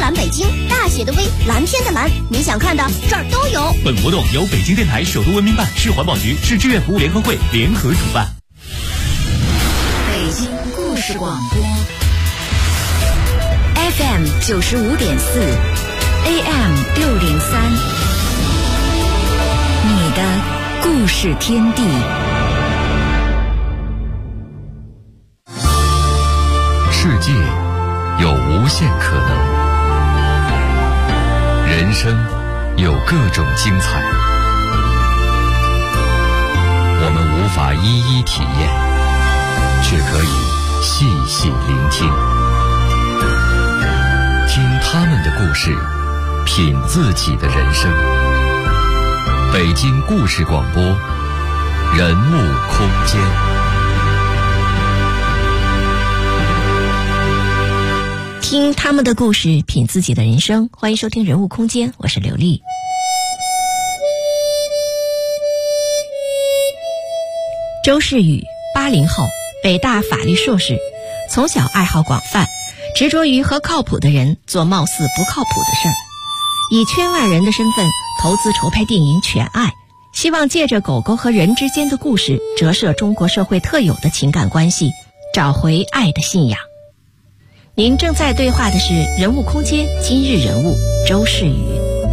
蓝北京，大写的 V， 蓝天的蓝，你想看的这儿都有。 本活动由北京电台首都文明办、市环保局、市志愿服务联合会联合主办。 北京故事广播 FM 95.4 AM 603，你的故事天地。 世界有无限可能，人生有各种精彩，我们无法一一体验，却可以细细聆听，听他们的故事，品自己的人生。北京故事广播，人物空间。 听他们的故事，品自己的人生。欢迎收听人物空间，我是刘丽。周世宇，80后，北大法律硕士，从小爱好广泛，执着于和靠谱的人做貌似不靠谱的事儿，以圈外人的身份投资筹拍电影《犬爱》，希望借着狗狗和人之间的故事，折射中国社会特有的情感关系，找回爱的信仰。您正在对话的是人物空间今日人物周世宇。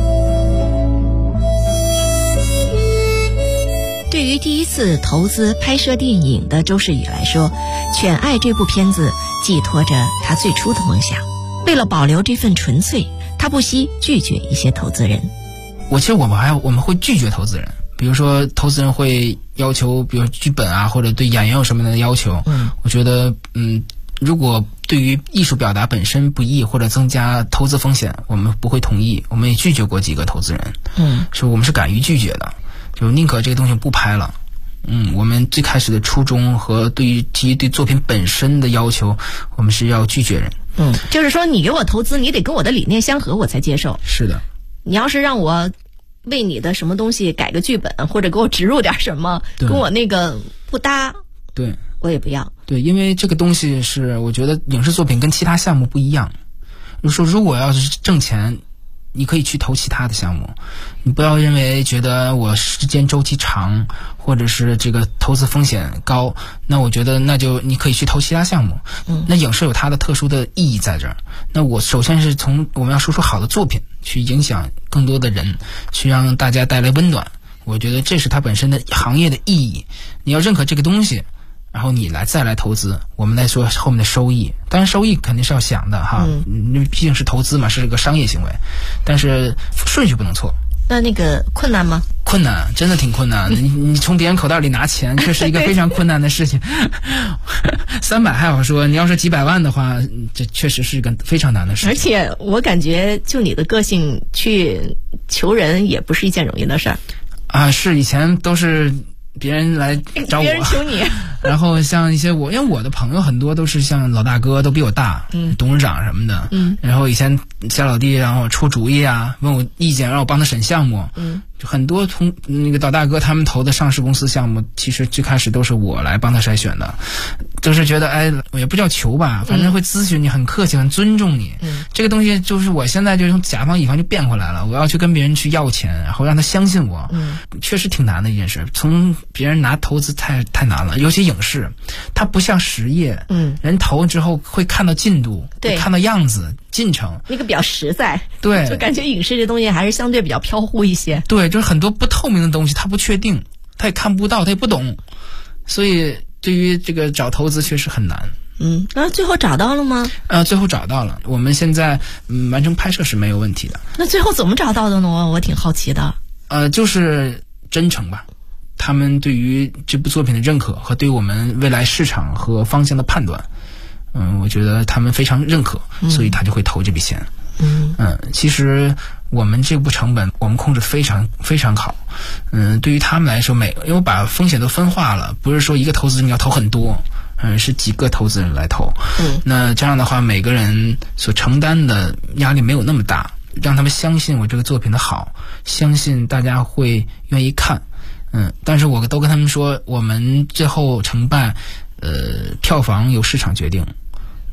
对于第一次投资拍摄电影的周世宇来说，《犬爱》这部片子寄托着他最初的梦想。为了保留这份纯粹，他不惜拒绝一些投资人。 我们会拒绝投资人，比如说投资人会要求，比如剧本啊，或者对演员有什么的要求。我觉得如果对于艺术表达本身不易，或者增加投资风险，我们不会同意。我们也拒绝过几个投资人，所以我们是敢于拒绝的，就宁可这个东西不拍了。我们最开始的初衷和基于对作品本身的要求，我们是要拒绝人。 就是说你给我投资，你得跟我的理念相合，我才接受。 是的， 你要是让我为你的什么东西改个剧本，或者给我植入点什么，跟我那个不搭， 对， 我也不要。 对，因为这个东西是我觉得影视作品跟其他项目不一样。就是说，如果要是挣钱，你可以去投其他的项目，你不要觉得我时间周期长，或者是这个投资风险高，那我觉得那就你可以去投其他项目。那影视有它的特殊的意义在这儿。那我首先是我们要说出好的作品，去影响更多的人，去让大家带来温暖。我觉得这是它本身的行业的意义。你要认可这个东西，然后你再来投资，我们来说后面的收益。当然收益肯定是要想的哈，因为毕竟是投资嘛，是个商业行为，但是顺序不能错。 那个困难吗？ 困难，真的挺困难。你从别人口袋里拿钱，这是一个非常困难的事情。300还好说，你要是几百万的话，这确实是一个非常难的事情。 而且我感觉就你的个性去求人也不是一件容易的事儿啊。是以前都是别人来找我， 别人求你。 然后像一些因为我的朋友很多都是像老大哥，都比我大，董事长什么的，然后以前小老弟让我出主意啊，问我意见，让我帮他审项目，就很多那个老大哥他们投的上市公司项目，其实最开始都是我来帮他筛选的，就是觉得也不叫求吧，反正会咨询你，很客气，很尊重你。这个东西就是我现在就从甲方乙方就变回来了，我要去跟别人去要钱，然后让他相信我，确实挺难的一件事。从别人拿投资太难了，尤其影视，它不像实业，人投之后会看到进度，对，看到样子进程， 那个比较实在。 对， 就感觉影视这东西还是相对比较飘忽一些。 对，就是很多不透明的东西，他不确定，他也看不到，他也不懂，所以对于这个找投资确实很难。 那最后找到了吗？ 最后找到了，我们现在完成拍摄是没有问题的。 那最后怎么找到的呢？我挺好奇的。 就是真诚吧，他们对于这部作品的认可和对我们未来市场和方向的判断，我觉得他们非常认可，所以他就会投这笔钱。其实我们这部成本我们控制非常非常好。对于他们来说，因为我把风险都分化了，不是说一个投资人要投很多，是几个投资人来投。那这样的话，每个人所承担的压力没有那么大，让他们相信我这个作品的好，相信大家会愿意看。但是我都跟他们说，我们最后成败，票房由市场决定。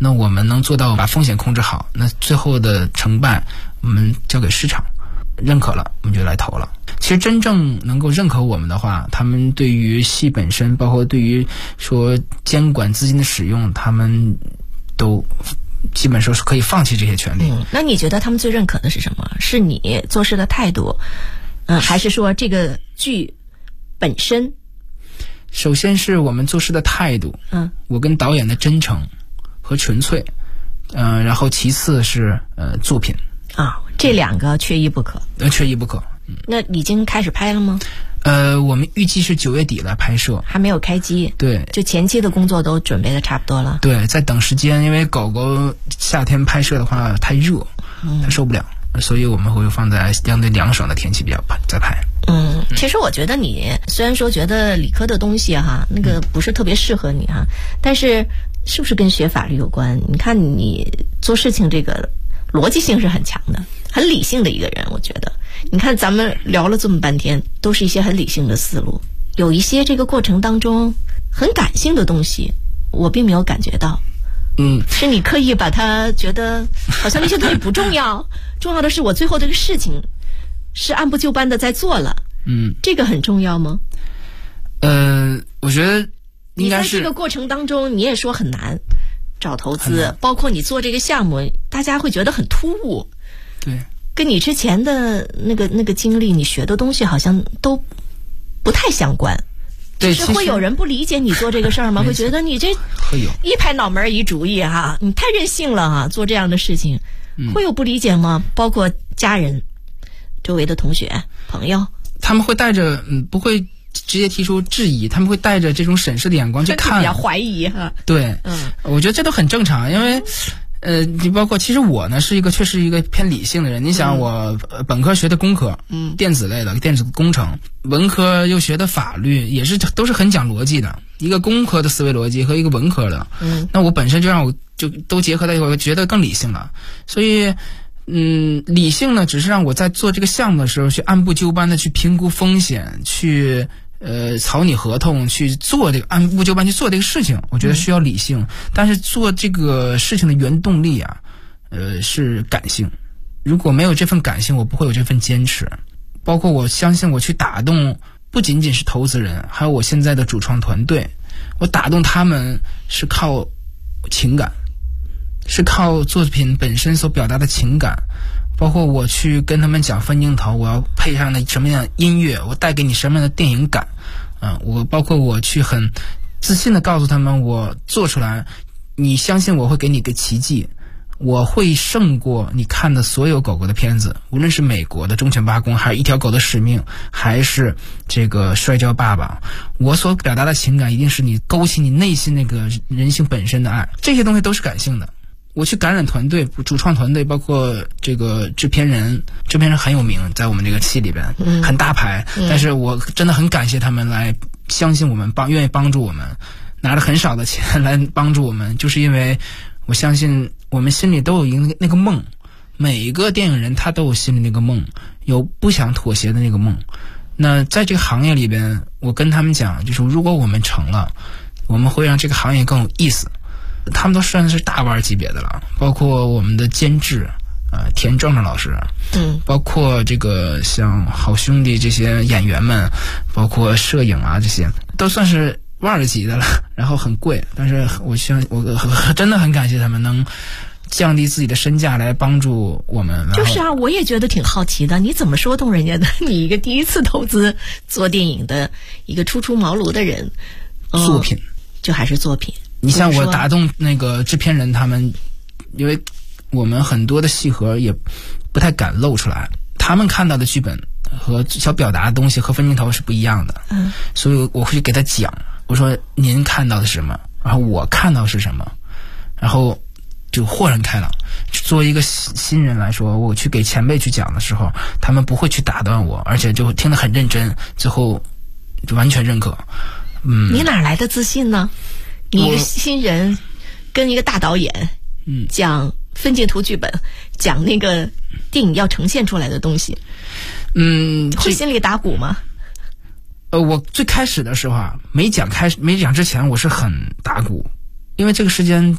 那我们能做到把风险控制好，那最后的成败我们交给市场，认可了我们就来投了。其实真正能够认可我们的话，他们对于戏本身，包括对于说监管资金的使用，他们都基本说是可以放弃这些权利。 那你觉得他们最认可的是什么？是你做事的态度，还是说这个剧本身？ 首先是我们做事的态度，我跟导演的真诚和纯粹，然后其次是作品啊，这两个缺一不可。 缺一不可。 那已经开始拍了吗？ 我们预计是9月底来拍摄， 还没有开机。 对， 就前期的工作都准备的差不多了。 对，在等时间，因为狗狗夏天拍摄的话太热，它受不了，所以我们会放在相对凉爽的天气比较再拍。 其实我觉得你虽然说觉得理科的东西哈，那个不是特别适合你哈，但是是不是跟学法律有关？你看你做事情这个逻辑性是很强的，很理性的一个人，我觉得。你看咱们聊了这么半天，都是一些很理性的思路，有一些这个过程当中很感性的东西，我并没有感觉到。是你刻意把它觉得好像那些东西不重要，重要的是我最后这个事情是按部就班的在做了。这个很重要吗？ 我觉得应该是。 你在这个过程当中，你也说很难找投资，包括你做这个项目，大家会觉得很突兀。 对。 跟你之前的那个经历，你学的东西好像都不太相关。 对， 是会有人不理解你做这个事儿吗？会觉得你这一拍脑门一主意哈，你太任性了哈，做这样的事情，会有不理解吗？包括家人、周围的同学、朋友， 他们会带着不会直接提出质疑，他们会带着这种审视的眼光去看， 比较怀疑哈。 对，我觉得这都很正常，因为。你包括其实我呢确实一个偏理性的人。你想我本科学的工科，电子类的电子工程，文科又学的法律，也是都是很讲逻辑的，一个工科的思维逻辑和一个文科的。那我本身就让我就都结合在一块，我觉得更理性了。所以理性呢只是让我在做这个项目的时候去按部就班的去评估风险，去草拟合同，去做这个按部就班去做这个事情，我觉得需要理性。但是做这个事情的原动力啊，是感性。如果没有这份感性，我不会有这份坚持。包括我相信我去打动不仅仅是投资人，还有我现在的主创团队，我打动他们是靠情感，是靠作品本身所表达的情感。包括我去跟他们讲分镜头，我要配上的什么样的音乐，我带给你什么样的电影感，我包括我去很自信的告诉他们，我做出来，你相信我会给你个奇迹，我会胜过你看的所有狗狗的片子，无论是美国的忠犬八公，还是一条狗的使命，还是这个摔跤爸爸，我所表达的情感一定是你勾起你内心那个人性本身的爱，这些东西都是感性的。我去感染团队，主创团队，包括这个制片人很有名，在我们这个戏里边，很大牌，但是我真的很感谢他们来相信我们，愿意帮助我们，拿着很少的钱来帮助我们，就是因为我相信我们心里都有一个那个梦，每一个电影人他都有心里那个梦，有不想妥协的那个梦。那在这个行业里边，我跟他们讲，就是如果我们成了，我们会让这个行业更有意思。他们都算是大腕级别的了，包括我们的监制田壮壮老师，包括这个像好兄弟这些演员们，包括摄影啊，这些都算是腕级的了，然后很贵，但是我真的很感谢他们能降低自己的身价来帮助我们。 就是啊，我也觉得挺好奇的，你怎么说动人家的？你一个第一次投资做电影的一个初出茅庐的人， 作品就还是作品。 你像我打动那个制片人他们，因为我们很多的戏盒也不太敢露出来，他们看到的剧本和想表达的东西和分镜头是不一样的，所以我会给他讲，我说您看到的是什么，然后我看到是什么，然后就豁然开朗。作为一个新人来说，我去给前辈去讲的时候，他们不会去打断我，而且就听得很认真，最后就完全认可。 你哪来的自信呢？你一个新人跟一个大导演讲分镜头剧本，讲那个电影要呈现出来的东西，会心里打鼓吗？ 我最开始的时候啊，没讲之前我是很打鼓，因为这个时间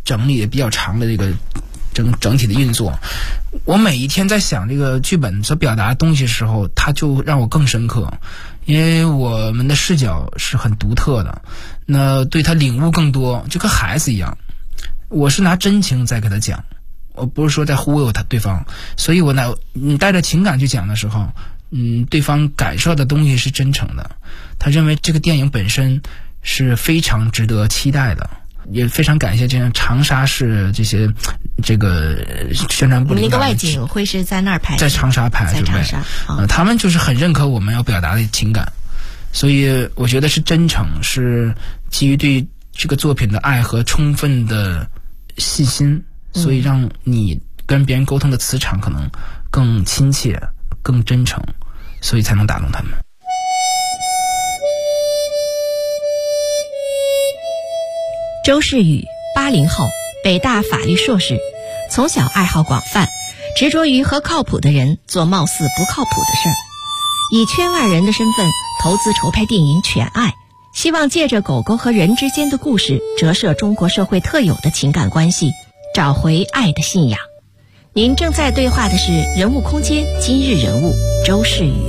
整理比较长的这个整体的运作。我每一天在想这个剧本所表达的东西的时候，它就让我更深刻，因为我们的视角是很独特的，那对他领悟更多，就跟孩子一样，我是拿真情在给他讲，我不是说在忽悠对方，所以你带着情感去讲的时候，对方感受的东西是真诚的，他认为这个电影本身是非常值得期待的。也非常感谢这样长沙市这个宣传部领导。 那个外景会是在那儿拍？ 在长沙拍， 在长沙。 他们就是很认可我们要表达的情感，所以我觉得是真诚，是基于对这个作品的爱和充分的细心，所以让你跟别人沟通的磁场可能更亲切、更真诚，所以才能打动他们。 周世宇，80后，北大法律硕士，从小爱好广泛，执着于和靠谱的人做貌似不靠谱的事儿，以圈外人的身份投资筹拍电影《犬爱》，希望借着狗狗和人之间的故事，折射中国社会特有的情感关系，找回爱的信仰。您正在对话的是人物空间今日人物周世宇。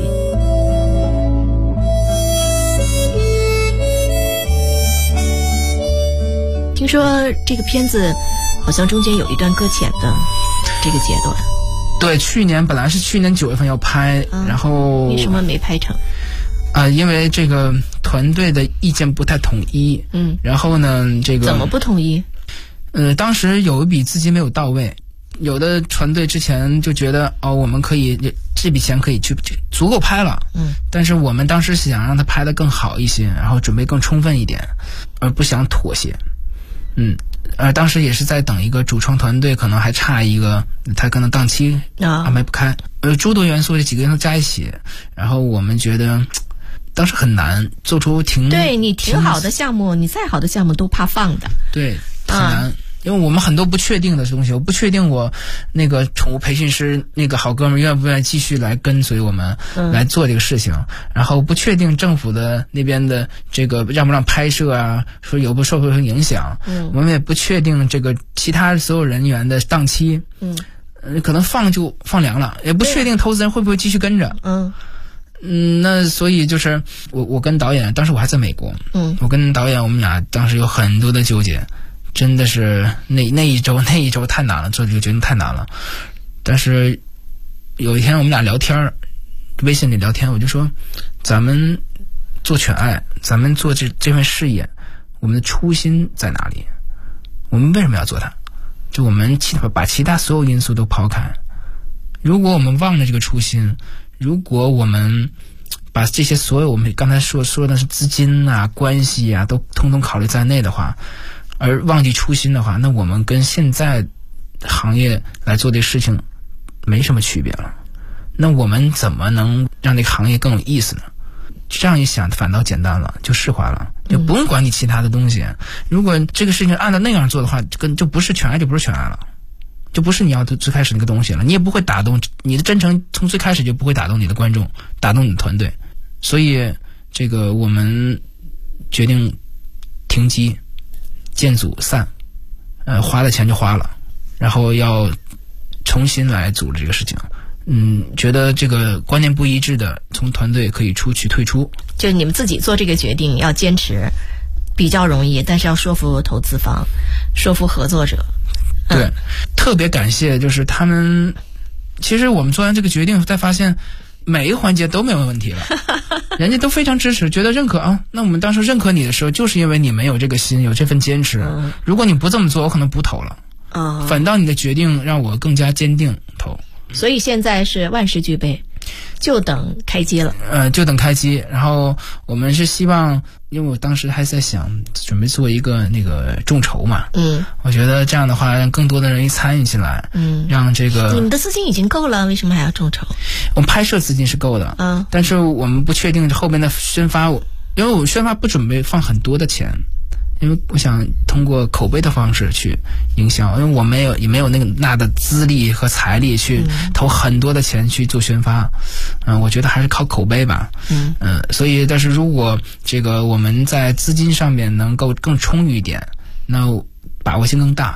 听说这个片子好像中间有一段搁浅的这个阶段。 对，本来是去年9月份要拍，然后为什么没拍成？ 因为这个团队的意见不太统一。然后呢，这个怎么不统一？ 当时有一笔资金没有到位，有的团队之前就觉得我们可以这笔钱可以去足够拍了。但是我们当时想让他拍得更好一些，然后准备更充分一点，而不想妥协。当时也是在等一个主创团队，可能还差一个，他可能档期安排不开。诸多元素这几个元素加一起，然后我们觉得当时很难做出对你挺好的项目，你再好的项目都怕放的。 对，很难。因为我们很多不确定的东西，我不确定我那个宠物培训师那个好哥们愿不愿意继续来跟随我们来做这个事情，然后不确定政府的那边的这个让不让拍摄啊，说有不受不受影响，我们也不确定这个其他所有人员的档期，可能放就放凉了，也不确定投资人会不会继续跟着。那所以就是我跟导演，当时我还在美国，我跟导演我们俩当时有很多的纠结。真的是那一周太难了，做这个决定太难了。但是有一天我们俩聊天，微信里聊天，我就说咱们做犬爱，咱们做这份事业，我们的初心在哪里？我们为什么要做它？就我们把其他所有因素都抛开，如果我们忘了这个初心，如果我们把这些所有我们刚才说的是资金啊、关系啊都通通考虑在内的话，而忘记初心的话，那我们跟现在行业来做这个事情没什么区别了。那我们怎么能让这个行业更有意思呢？这样一想反倒简单了，就释怀了，就不用管你其他的东西。如果这个事情按照那样做的话，就不是犬爱，就不是犬爱了，就不是你要最开始那个东西了，你也不会打动你的真诚，从最开始就不会打动你的观众，打动你的团队。所以这个我们决定停机，建组散，花的钱就花了，然后要重新来组织这个事情。觉得这个观念不一致的，从团队可以退出。 就你们自己做这个决定要坚持，比较容易，但是要说服投资方，说服合作者。 对，特别感谢就是他们。其实我们做完这个决定，才发现每一个环节都没有问题了，人家都非常支持，觉得认可啊。那我们当时认可你的时候，就是因为你没有这个心，有这份坚持。如果你不这么做，我可能不投了。反倒你的决定让我更加坚定投。 所以现在是万事俱备，就等开机了。 就等开机。然后我们是希望，因为我当时还在想准备做一个那个众筹嘛。我觉得这样的话让更多的人参与进来。让这个你们的资金已经够了，为什么还要众筹？ 我们拍摄资金是够的。但是我们不确定后面的宣发，因为我宣发不准备放很多的钱。因为我想通过口碑的方式去营销，因为我也没有那的资历和财力去投很多的钱去做宣发。我觉得还是靠口碑吧。所以但是如果这个我们在资金上面能够更充裕一点，那把握性更大，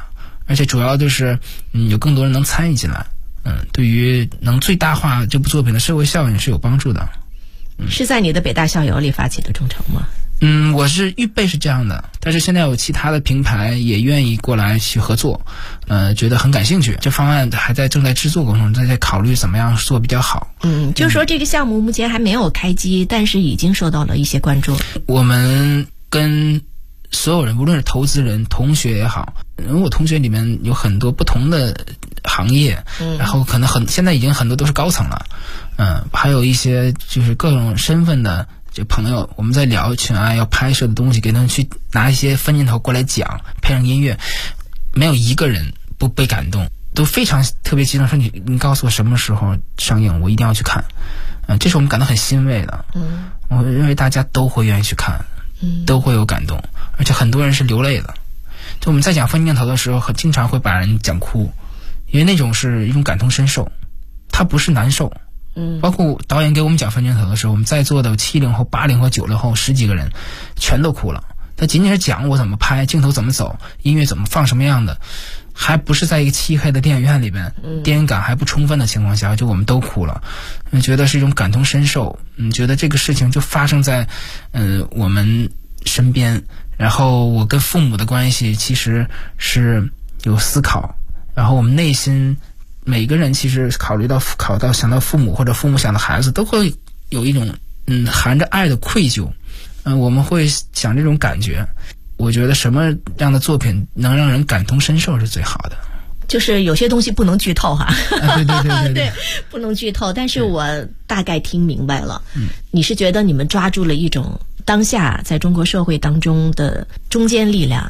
而且主要就是有更多人能参与进来，对于能最大化这部作品的社会效应是有帮助的。 是在你的北大校友里发起的众筹吗？ 我是预备是这样的，但是现在有其他的平台也愿意过来去合作，觉得很感兴趣。这方案正在制作过程中，在考虑怎么样做比较好。 就是说这个项目目前还没有开机，但是已经受到了一些关注。 我们跟所有人，无论是投资人、同学也好，因为我同学里面有很多不同的行业，然后可能现在已经很多都是高层了，还有一些就是各种身份的这朋友，我们在聊全爱要拍摄的东西，给他们去拿一些分镜头过来讲，配上音乐，没有一个人不被感动，都非常特别激动，说你告诉我什么时候上映，我一定要去看。这是我们感到很欣慰的。我认为大家都会愿意去看，都会有感动，而且很多人是流泪的。就我们在讲分镜头的时候，经常会把人讲哭，因为那种是一种感同身受，它不是难受。包括导演给我们讲分镜头的时候，我们在座的70后、80后、90后10几个人全都哭了。他仅仅是讲我怎么拍，镜头怎么走，音乐怎么放什么样的，还不是在一个漆黑的电影院里边，电影感还不充分的情况下，就我们都哭了。觉得是一种感同身受，觉得这个事情就发生在我们身边。然后我跟父母的关系其实是有思考，然后我们内心每个人其实想到父母或者父母想到孩子，都会有一种含着爱的愧疚。我们会想这种感觉。我觉得什么样的作品能让人感同身受是最好的。 就是有些东西不能剧透哈。 对对，不能剧透。但是我大概听明白了。你是觉得你们抓住了一种当下在中国社会当中的中坚力量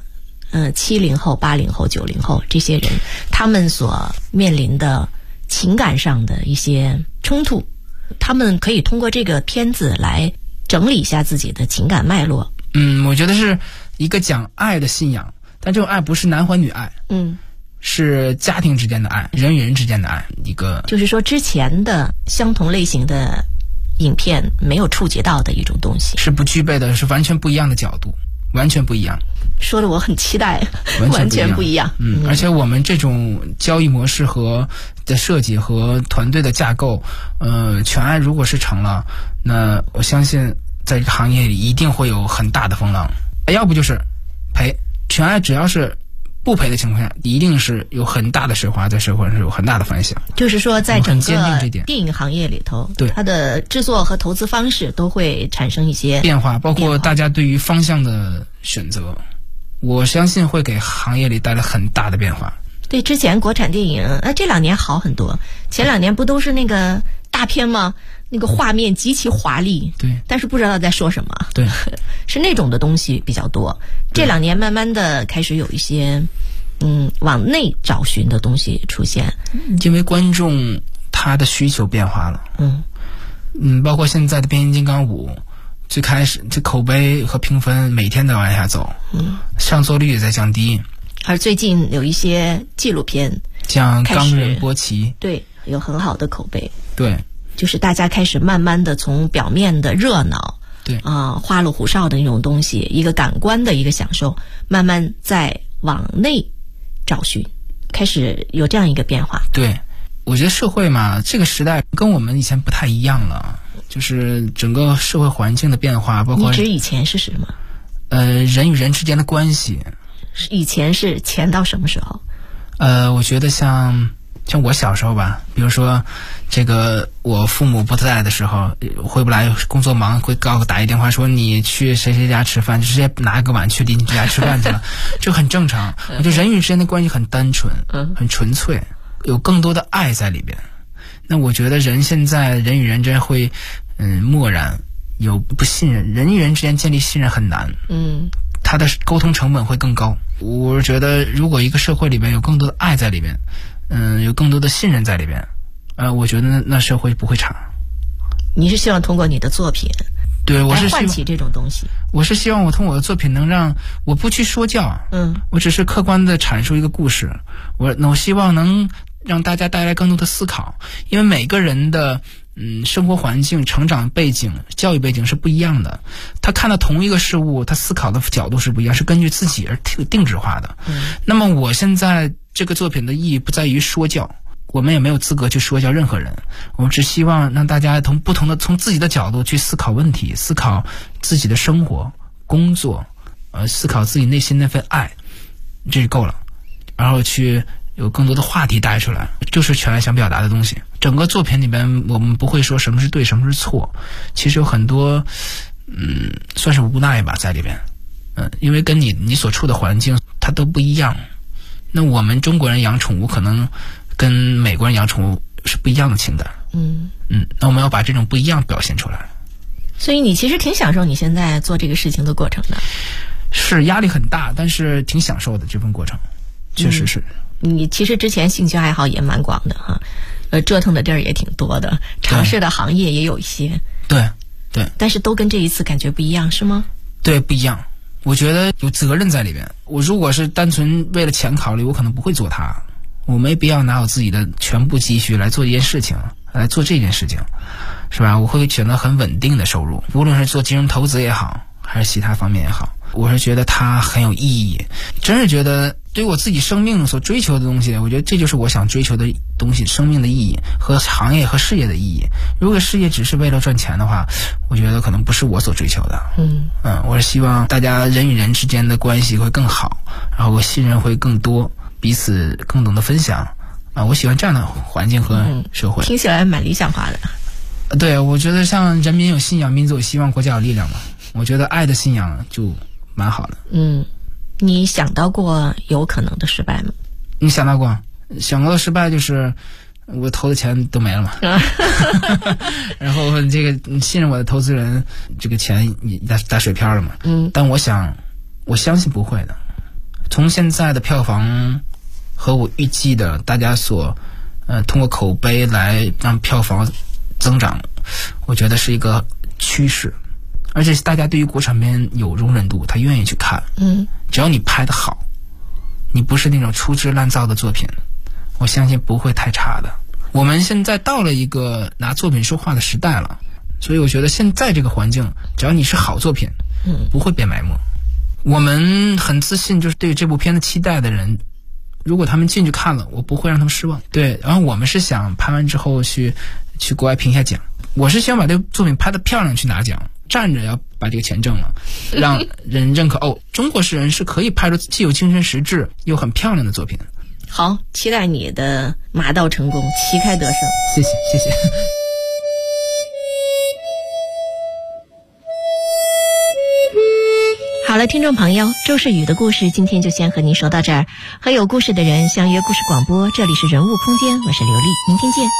，70后、80后、90后这些人，他们所面临的情感上的一些冲突，他们可以通过这个片子来整理一下自己的情感脉络。 我觉得是一个讲爱的信仰，但这种爱不是男欢女爱，是家庭之间的爱，人与人之间的爱。一个就是说之前的相同类型的影片没有触及到的一种东西， 是不具备的，是完全不一样的角度，完全不一样。 说的我很期待，完全不一样。 而且我们这种交易模式和的设计和团队的架构，全爱如果是成了，那我相信在这个行业里一定会有很大的风浪，要不就是赔。全爱只要是不赔的情况下，一定是有很大的水花，在社会上是有很大的反响。 就是说在整个电影行业里头，对它的制作和投资方式都会产生一些变化，包括大家对于方向的选择，我相信会给行业里带来很大的变化。 对，之前国产电影这2年好很多，前2年不都是那个大片吗？那个画面极其华丽， 对， 但是不知道在说什么， 对， 是那种的东西比较多。这2年慢慢的开始有一些往内找寻的东西出现， 因为观众他的需求变化了。包括现在的变形金刚5，最开始这口碑和评分每天都往下走，上座率也在降低。 而最近有一些纪录片， 像冈仁波齐， 对，有很好的口碑。 对， 就是大家开始慢慢的从表面的热闹， 对花里胡哨的那种东西，一个感官的一个享受，慢慢在往内找寻，开始有这样一个变化。 对，我觉得社会嘛，这个时代跟我们以前不太一样了，就是整个社会环境的变化，包括你指以前是什么？ 人与人之间的关系。 以前是前到什么时候？ 我觉得像我小时候吧，比如说这个我父母不在的时候，回不来，工作忙，会打一电话说你去谁谁家吃饭，直接拿一个碗去邻居家吃饭去了，这很正常。我觉得人与人之间的关系很单纯，很纯粹，有更多的爱在里边。那我觉得现在人与人之间会漠然，有不信任，人与人之间建立信任很难，他的沟通成本会更高。我觉得如果一个社会里面有更多的爱在里边，有更多的信任在里边，我觉得那社会不会差。 你是希望通过你的作品， 对，我是唤起这种东西。 我是希望我通过我的作品能让我不去说教，我只是客观的阐述一个故事。我希望能让大家带来更多的思考，因为每个人的生活环境、成长背景、教育背景是不一样的。他看到同一个事物，他思考的角度是不一样，是根据自己而定制化的。那么我现在这个作品的意义不在于说教，我们也没有资格去说教任何人，我们只希望让大家从自己的角度去思考问题，思考自己的生活、工作，思考自己内心那份爱，这就够了。然后去有更多的话题带出来，就是全爱想表达的东西。整个作品里边，我们不会说什么是对，什么是错，其实有很多，算是无奈吧在里边，因为跟你所处的环境它都不一样。那我们中国人养宠物可能跟美国人养宠物是不一样的情感，那我们要把这种不一样表现出来。 所以你其实挺享受你现在做这个事情的过程的。 是压力很大，但是挺享受的这份过程，确实是。 你其实之前兴趣爱好也蛮广的哈，折腾的地儿也挺多的，尝试的行业也有一些。 对， 但是都跟这一次感觉不一样，是吗？ 对，不一样。我觉得有责任在里边。我如果是单纯为了钱考虑，我可能不会做它。我没必要拿我自己的全部积蓄来做一件事情，来做这件事情，是吧？我会选择很稳定的收入，无论是做金融投资也好，还是其他方面也好，我是觉得它很有意义。真是觉得对于我自己生命所追求的东西，我觉得这就是我想追求的东西，生命的意义和行业和事业的意义。如果事业只是为了赚钱的话，我觉得可能不是我所追求的。我是希望大家人与人之间的关系会更好，然后信任会更多，彼此更懂得分享我喜欢这样的环境和社会。 听起来蛮理想化的。 对，我觉得像人民有信仰，民族有希望，国家有力量嘛。我觉得爱的信仰就蛮好的。 你想到过有可能的失败吗？ 你想到过？想到的失败就是我投的钱都没了嘛。然后这个信任我的投资人，这个钱你打水漂了嘛。但我相信不会的。从现在的票房和我预计的大家所通过口碑来让票房增长，我觉得是一个趋势。而且大家对于国产片有容忍度，他愿意去看。只要你拍得好，你不是那种粗制滥造的作品，我相信不会太差的。我们现在到了一个拿作品说话的时代了，所以我觉得现在这个环境，只要你是好作品，不会被埋没。我们很自信，就是对这部片的期待的人，如果他们进去看了，我不会让他们失望。对，然后我们是想拍完之后去国外评下奖，我是希望把这个作品拍得漂亮去拿奖，站着要把这个钱挣了，让人认可中国人是可以拍出既有精神实质又很漂亮的作品。 好，期待你的马到成功，旗开得胜。 谢谢。 好了，听众朋友，周世宇的故事今天就先和您说到这儿。和有故事的人相约故事广播，这里是人物空间，我是刘丽，明天见。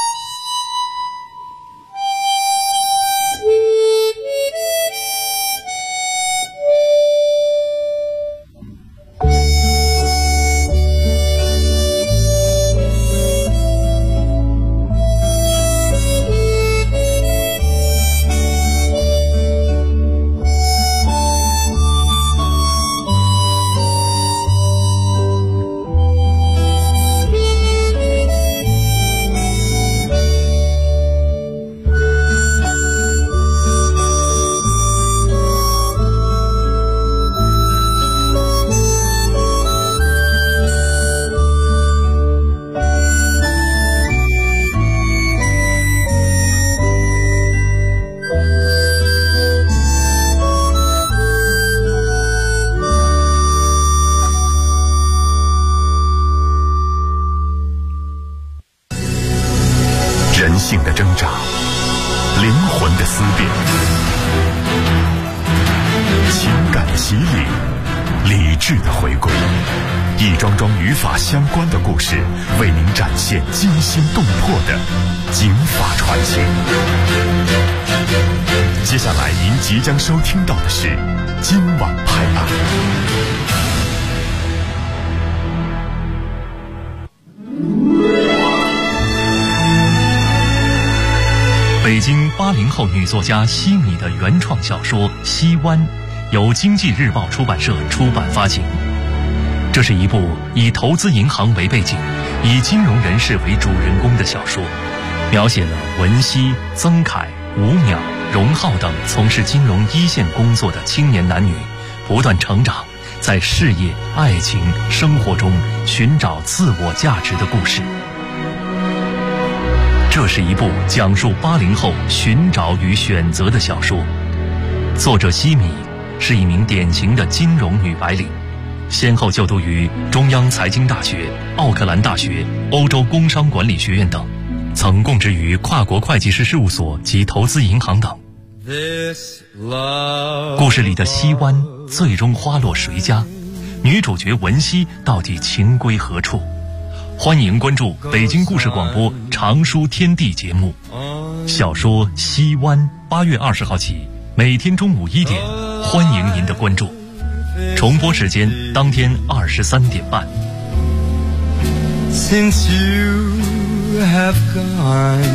人性的挣扎，灵魂的思辨，情感的洗礼，理智的回归，一桩桩与法相关的故事，为您展现惊心动魄的警法传奇。接下来您即将收听到的是今晚拍案。北京80后女作家西米的原创小说《西湾》，由经济日报出版社出版发行。这是一部以投资银行为背景，以金融人士为主人公的小说， 描写了文熙、曾凯、吴淼、荣浩等从事金融一线工作的青年男女不断成长，在事业、爱情、生活中寻找自我价值的故事。这是一部讲述80后寻找与选择的小说。作者西米是一名典型的金融女白领，先后就读于中央财经大学、奥克兰大学、欧洲工商管理学院等，曾供职于跨国会计师事务所及投资银行等。故事里的西湾最终花落谁家？女主角文熙到底情归何处？欢迎关注北京故事广播长书天地节目。小说《西湾》8月20号起，每天中午1点，欢迎您的关注。重播时间当天23点半。 Since you have gone，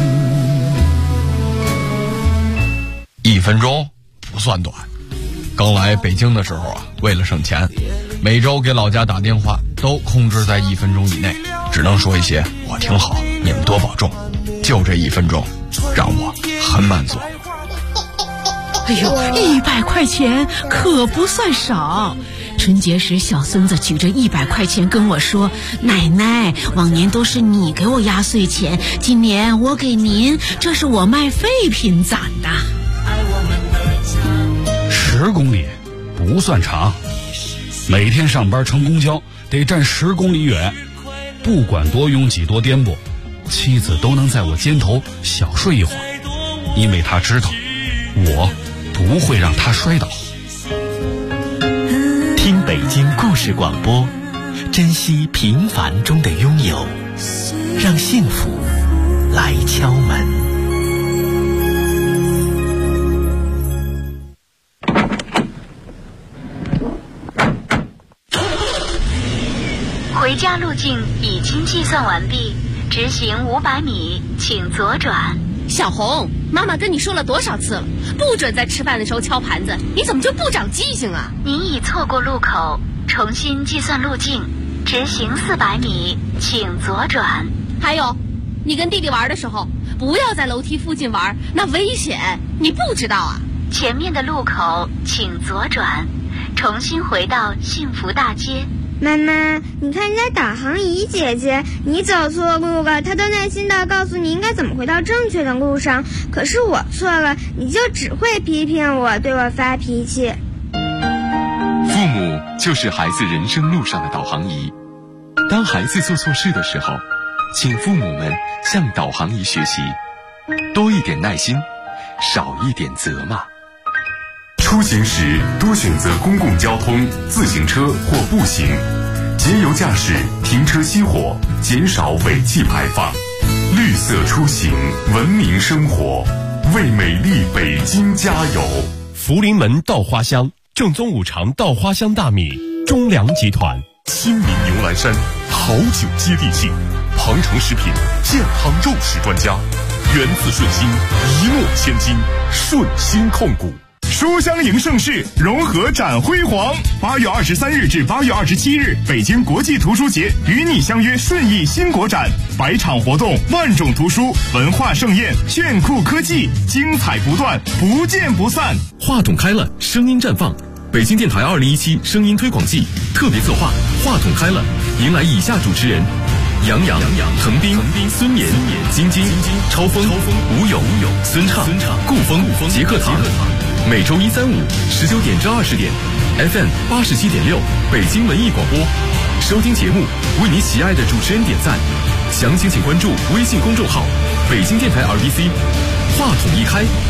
1分钟不算短。刚来北京的时候啊，为了省钱，每周给老家打电话都控制在1分钟以内，只能说一些我挺好，你们多保重。就这1分钟，让我很满足。 哎呦，100块钱可不算少。春节时，小孙子举着100块钱跟我说：“奶奶，往年都是你给我压岁钱，今年我给您，这是我卖废品攒的。 ”10公里不算长，每天上班乘公交得站10公里远，不管多拥挤多颠簸，妻子都能在我肩头小睡一会儿，因为她知道我不会让她摔倒。 听北京故事广播，珍惜平凡中的拥有，让幸福来敲门。 回家路径已经计算完毕，直行500米，请左转。 小红，妈妈跟你说了多少次了，不准在吃饭的时候敲盘子，你怎么就不长记性啊？ 您已错过路口，重新计算路径，直行400米，请左转。 还有，你跟弟弟玩的时候，不要在楼梯附近玩，那危险，你不知道啊？ 前面的路口请左转，重新回到幸福大街。 妈妈，你看人家导航仪姐姐，你走错路了，她都耐心地告诉你应该怎么回到正确的路上。可是我错了，你就只会批评我，对我发脾气。 父母就是孩子人生路上的导航仪。当孩子做错事的时候，请父母们向导航仪学习，多一点耐心，少一点责骂。 出行时多选择公共交通、自行车或步行，节油驾驶，停车熄火，减少尾气排放。绿色出行，文明生活，为美丽北京加油！ 福临门稻花香，正宗五常稻花香大米，中粮集团。 亲民牛栏山，好酒接地气，庞城食品健康肉食专家，源自顺心，一诺千金，顺心控股。 书香迎盛世，融合展辉煌。8月23日至8月27日，北京国际图书节与你相约顺义新国展，100场活动，万种图书，文化盛宴，炫酷科技，精彩不断，不见不散。 话筒开了，声音绽放。北京电台2017声音推广季特别策划，话筒开了，迎来以下主持人：杨洋、滕斌、孙岩、晶晶、超风、吴勇、孙畅、顾风、杰克堂。每周1、3、5 19点至20点 ，FM 87.6北京文艺广播。收听节目，为你喜爱的主持人点赞。详情请关注微信公众号“北京电台RBC”。话筒一开，